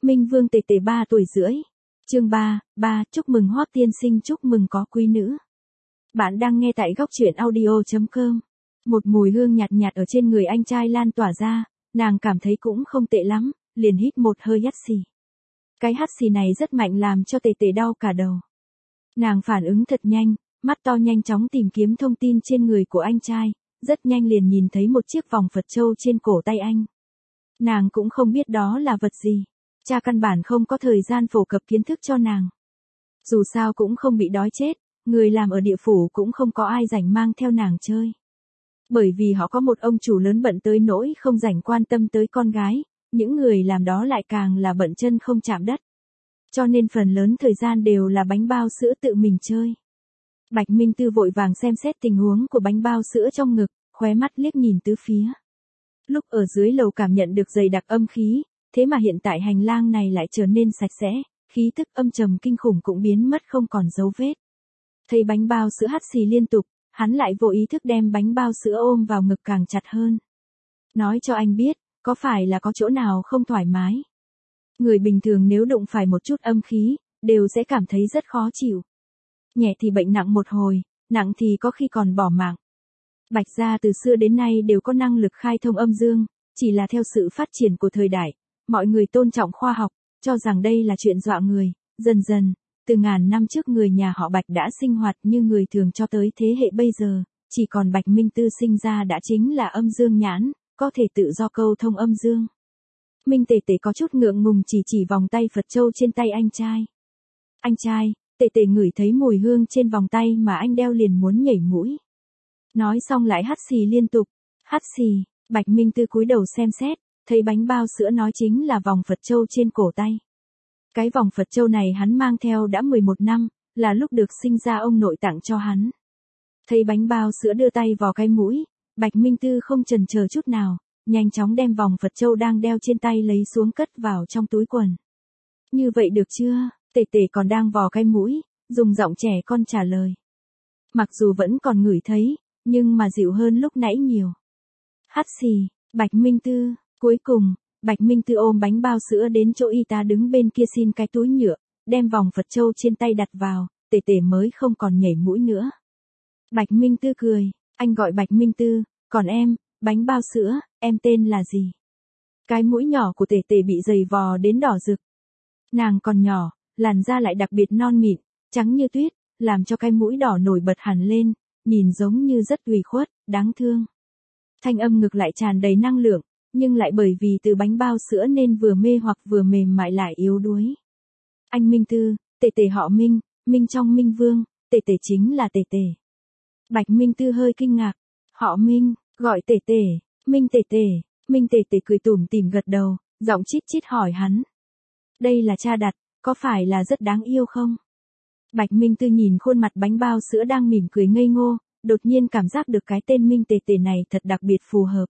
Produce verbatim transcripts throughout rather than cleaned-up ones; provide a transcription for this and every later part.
Minh Vương Tề Tề ba tuổi rưỡi. Chương ba, ba, chúc mừng Hoắc tiên sinh, chúc mừng có quý nữ. Bạn đang nghe tại góc truyện audio chấm com. Một mùi hương nhạt nhạt ở trên người anh trai lan tỏa ra, nàng cảm thấy cũng không tệ lắm, liền hít một hơi hắt xì. Cái hắt xì này rất mạnh làm cho Tề Tề đau cả đầu. Nàng phản ứng thật nhanh, mắt to nhanh chóng tìm kiếm thông tin trên người của anh trai, rất nhanh liền nhìn thấy một chiếc vòng Phật châu trên cổ tay anh. Nàng cũng không biết đó là vật gì. Cha căn bản không có thời gian phổ cập kiến thức cho nàng. Dù sao cũng không bị đói chết, người làm ở địa phủ cũng không có ai rảnh mang theo nàng chơi. Bởi vì họ có một ông chủ lớn bận tới nỗi không rảnh quan tâm tới con gái, những người làm đó lại càng là bận chân không chạm đất. Cho nên phần lớn thời gian đều là bánh bao sữa tự mình chơi. Bạch Minh Tư vội vàng xem xét tình huống của bánh bao sữa trong ngực, khóe mắt liếc nhìn tứ phía. Lúc ở dưới lầu cảm nhận được dày đặc âm khí, thế mà hiện tại hành lang này lại trở nên sạch sẽ, khí tức âm trầm kinh khủng cũng biến mất không còn dấu vết. Thấy bánh bao sữa hắt xì liên tục, hắn lại vô ý thức đem bánh bao sữa ôm vào ngực càng chặt hơn. Nói cho anh biết, có phải là có chỗ nào không thoải mái? Người bình thường nếu đụng phải một chút âm khí, đều sẽ cảm thấy rất khó chịu. Nhẹ thì bệnh nặng một hồi, nặng thì có khi còn bỏ mạng. Bạch gia từ xưa đến nay đều có năng lực khai thông âm dương, chỉ là theo sự phát triển của thời đại, mọi người tôn trọng khoa học, cho rằng đây là chuyện dọa người, dần dần, từ ngàn năm trước người nhà họ Bạch đã sinh hoạt như người thường cho tới thế hệ bây giờ, chỉ còn Bạch Minh Tư sinh ra đã chính là âm dương nhãn, có thể tự do câu thông âm dương. Minh Tề Tề có chút ngượng ngùng chỉ chỉ vòng tay Phật châu trên tay anh trai. Anh trai, Tề Tề ngửi thấy mùi hương trên vòng tay mà anh đeo liền muốn nhảy mũi. Nói xong lại hắt xì liên tục, hắt xì, Bạch Minh Tư cúi đầu xem xét, thấy bánh bao sữa nói chính là vòng Phật châu trên cổ tay. Cái vòng Phật châu này hắn mang theo đã mười một năm, là lúc được sinh ra ông nội tặng cho hắn. Thấy bánh bao sữa đưa tay vào cái mũi, Bạch Minh Tư không chần chờ chút nào, nhanh chóng đem vòng Phật châu đang đeo trên tay lấy xuống cất vào trong túi quần. Như vậy được chưa? Tề Tề còn đang vò cái mũi, dùng giọng trẻ con trả lời. Mặc dù vẫn còn ngửi thấy, nhưng mà dịu hơn lúc nãy nhiều. Hắt xì, Bạch Minh Tư, cuối cùng, Bạch Minh Tư ôm bánh bao sữa đến chỗ y tá đứng bên kia xin cái túi nhựa, đem vòng Phật châu trên tay đặt vào, Tề Tề mới không còn nhảy mũi nữa. Bạch Minh Tư cười, anh gọi Bạch Minh Tư, còn em, bánh bao sữa, em tên là gì? Cái mũi nhỏ của Tề Tề bị dày vò đến đỏ rực. Nàng còn nhỏ, làn da lại đặc biệt non mịn, trắng như tuyết, làm cho cái mũi đỏ nổi bật hẳn lên, nhìn giống như rất ủy khuất, đáng thương. Thanh âm ngực lại tràn đầy năng lượng, nhưng lại bởi vì từ bánh bao sữa nên vừa mê hoặc vừa mềm mại lại yếu đuối. Anh Minh Tư, Tề Tề họ Minh, Minh trong Minh Vương, Tề Tề chính là Tề Tề. Bạch Minh Tư hơi kinh ngạc, họ Minh, gọi Tề Tề, Minh Tề Tề, Minh Tề Tề cười tủm tỉm gật đầu, giọng chít chít hỏi hắn. Đây là cha đặt, có phải là rất đáng yêu không? Bạch Minh Tư nhìn khuôn mặt bánh bao sữa đang mỉm cười ngây ngô, đột nhiên cảm giác được cái tên Minh Tề Tề này thật đặc biệt phù hợp.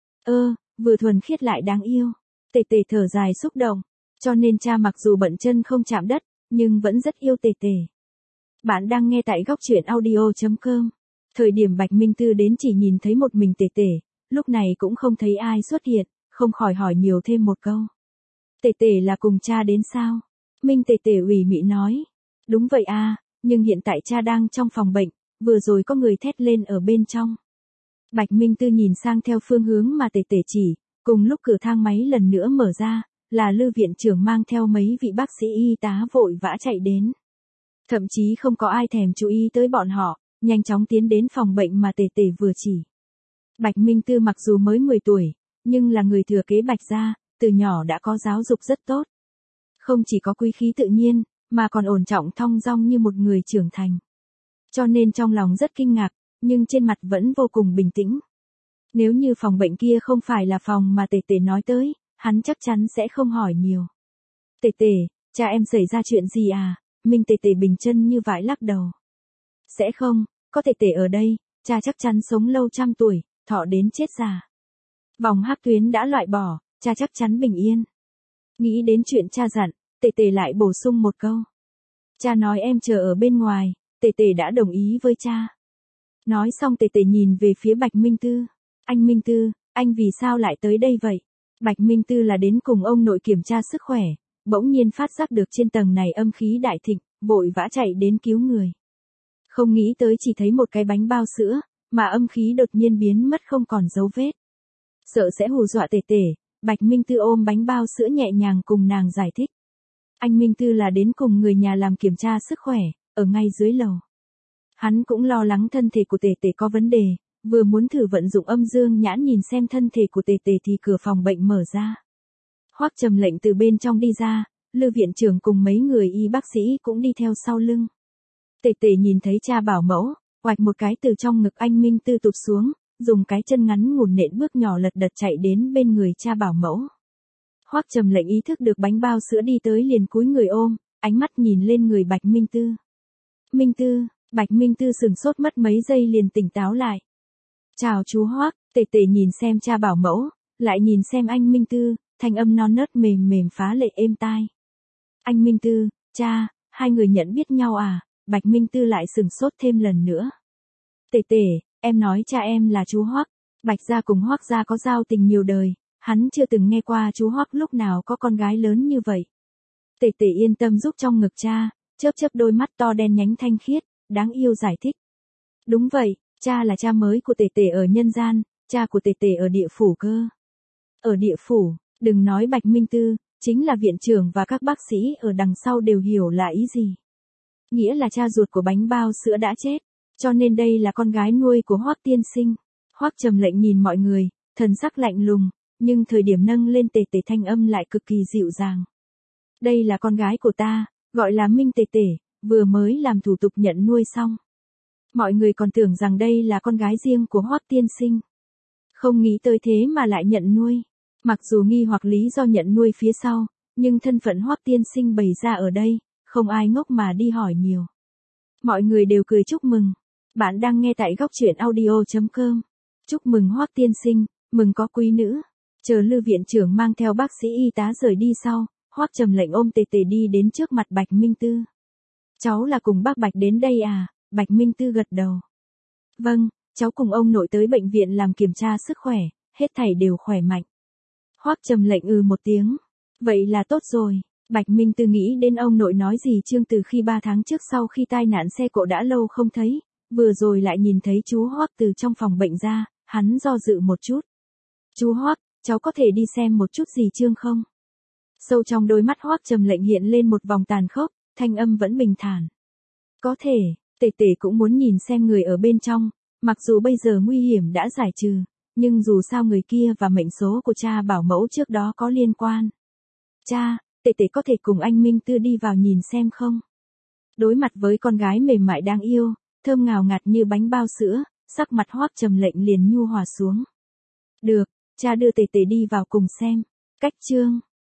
Ơ, vừa thuần khiết lại đáng yêu. Tề Tề thở dài xúc động, cho nên cha mặc dù bận chân không chạm đất, nhưng vẫn rất yêu Tề Tề. Bạn đang nghe tại góc truyện audio chấm com. Thời điểm Bạch Minh Tư đến chỉ nhìn thấy một mình Tề Tề, lúc này cũng không thấy ai xuất hiện, không khỏi hỏi nhiều thêm một câu. Tề Tề là cùng cha đến sao? Minh Tề Tề ủy mị nói. Đúng vậy à, nhưng hiện tại cha đang trong phòng bệnh, vừa rồi có người thét lên ở bên trong. Bạch Minh Tư nhìn sang theo phương hướng mà Tề Tề chỉ, cùng lúc cửa thang máy lần nữa mở ra, là Lư viện trưởng mang theo mấy vị bác sĩ y tá vội vã chạy đến. Thậm chí không có ai thèm chú ý tới bọn họ, nhanh chóng tiến đến phòng bệnh mà Tề Tề vừa chỉ. Bạch Minh Tư mặc dù mới mười tuổi, nhưng là người thừa kế Bạch gia, từ nhỏ đã có giáo dục rất tốt. Không chỉ có quý khí tự nhiên, mà còn ổn trọng thong dong như một người trưởng thành. Cho nên trong lòng rất kinh ngạc, nhưng trên mặt vẫn vô cùng bình tĩnh. Nếu như phòng bệnh kia không phải là phòng mà Tề Tề nói tới, hắn chắc chắn sẽ không hỏi nhiều. Tề Tề, cha em xảy ra chuyện gì à? Minh Tề Tề bình chân như vải lắc đầu. Sẽ không, có Tề Tề ở đây, cha chắc chắn sống lâu trăm tuổi, thọ đến chết già. Vòng hắc tuyến đã loại bỏ, cha chắc chắn bình yên. Nghĩ đến chuyện cha dặn, Tề Tề lại bổ sung một câu. Cha nói em chờ ở bên ngoài, Tề Tề đã đồng ý với cha. Nói xong Tề Tề nhìn về phía Bạch Minh Tư. Anh Minh Tư, anh vì sao lại tới đây vậy? Bạch Minh Tư là đến cùng ông nội kiểm tra sức khỏe, bỗng nhiên phát giác được trên tầng này âm khí đại thịnh, vội vã chạy đến cứu người. Không nghĩ tới chỉ thấy một cái bánh bao sữa, mà âm khí đột nhiên biến mất không còn dấu vết. Sợ sẽ hù dọa Tể Tể, Bạch Minh Tư ôm bánh bao sữa nhẹ nhàng cùng nàng giải thích. Anh Minh Tư là đến cùng người nhà làm kiểm tra sức khỏe, ở ngay dưới lầu. Hắn cũng lo lắng thân thể của Tể Tể có vấn đề, vừa muốn thử vận dụng âm dương nhãn nhìn xem thân thể của Tể Tể thì cửa phòng bệnh mở ra. Hoắc Trầm Lệnh từ bên trong đi ra, Lư viện trưởng cùng mấy người y bác sĩ cũng đi theo sau lưng. Tể Tể nhìn thấy cha bảo mẫu, oạch một cái từ trong ngực anh Minh Tư tụt xuống, dùng cái chân ngắn ngủn nện bước nhỏ lật đật chạy đến bên người cha bảo mẫu. Hoắc Trầm Lệnh ý thức được bánh bao sữa đi tới liền cúi người ôm, ánh mắt nhìn lên người Bạch Minh Tư. Minh Tư, Bạch Minh Tư sừng sốt mất mấy giây liền tỉnh táo lại. Chào chú Hoắc, Tể Tể nhìn xem cha bảo mẫu, lại nhìn xem anh Minh Tư, thanh âm non nớt mềm mềm phá lệ êm tai. Anh Minh Tư, cha, hai người nhận biết nhau à? Bạch Minh Tư lại sừng sốt thêm lần nữa. Tể Tể, em nói cha em là chú Hoắc. Bạch gia cùng Hoắc gia có giao tình nhiều đời, hắn chưa từng nghe qua chú Hoắc lúc nào có con gái lớn như vậy. Tể Tể yên tâm giúp trong ngực cha, chớp chớp đôi mắt to đen nhánh thanh khiết, đáng yêu giải thích. Đúng vậy, cha là cha mới của Tể Tể ở nhân gian, cha của Tể Tể ở địa phủ cơ. Ở địa phủ, đừng nói Bạch Minh Tư, chính là viện trưởng và các bác sĩ ở đằng sau đều hiểu là ý gì. Nghĩa là cha ruột của bánh bao sữa đã chết, cho nên đây là con gái nuôi của Hoắc tiên sinh. Hoắc Trầm Lệnh nhìn mọi người, thần sắc lạnh lùng, nhưng thời điểm nâng lên Tể Tể thanh âm lại cực kỳ dịu dàng. Đây là con gái của ta, gọi là Minh Tể Tể, vừa mới làm thủ tục nhận nuôi xong. Mọi người còn tưởng rằng đây là con gái riêng của Hoắc tiên sinh. Không nghĩ tới thế mà lại nhận nuôi. Mặc dù nghi hoặc lý do nhận nuôi phía sau, nhưng thân phận Hoắc tiên sinh bày ra ở đây, không ai ngốc mà đi hỏi nhiều. Mọi người đều cười chúc mừng. Bạn đang nghe tại góc truyện audio chấm com. Chúc mừng Hoắc tiên sinh, mừng có quý nữ. Chờ Lư viện trưởng mang theo bác sĩ y tá rời đi sau, Hoắc Trầm Lệnh ôm Tể Tể đi đến trước mặt Bạch Minh Tư. Cháu là cùng bác Bạch đến đây à? Bạch Minh Tư gật đầu. Vâng, cháu cùng ông nội tới bệnh viện làm kiểm tra sức khỏe, hết thảy đều khỏe mạnh. Hoắc Trầm Lệnh ừ một tiếng. Vậy là tốt rồi. Bạch Minh Tư nghĩ đến ông nội nói gì Trương từ khi ba tháng trước sau khi tai nạn xe cộ đã lâu không thấy, vừa rồi lại nhìn thấy chú Hoắc từ trong phòng bệnh ra, hắn do dự một chút. Chú Hoắc, cháu có thể đi xem một chút gì Trương không? Sâu trong đôi mắt Hoắc Trầm Lệnh hiện lên một vòng tàn khốc, thanh âm vẫn bình thản. Có thể, Tể Tể cũng muốn nhìn xem người ở bên trong, mặc dù bây giờ nguy hiểm đã giải trừ, nhưng dù sao người kia và mệnh số của cha bảo mẫu trước đó có liên quan. Cha, Tể Tể có thể cùng anh Minh Tư đi vào nhìn xem không? Đối mặt với con gái mềm mại đáng yêu, thơm ngào ngạt như bánh bao sữa, sắc mặt Hoắc Trầm Lệnh liền nhu hòa xuống. Được, cha đưa Tể Tể đi vào cùng xem. Cách chương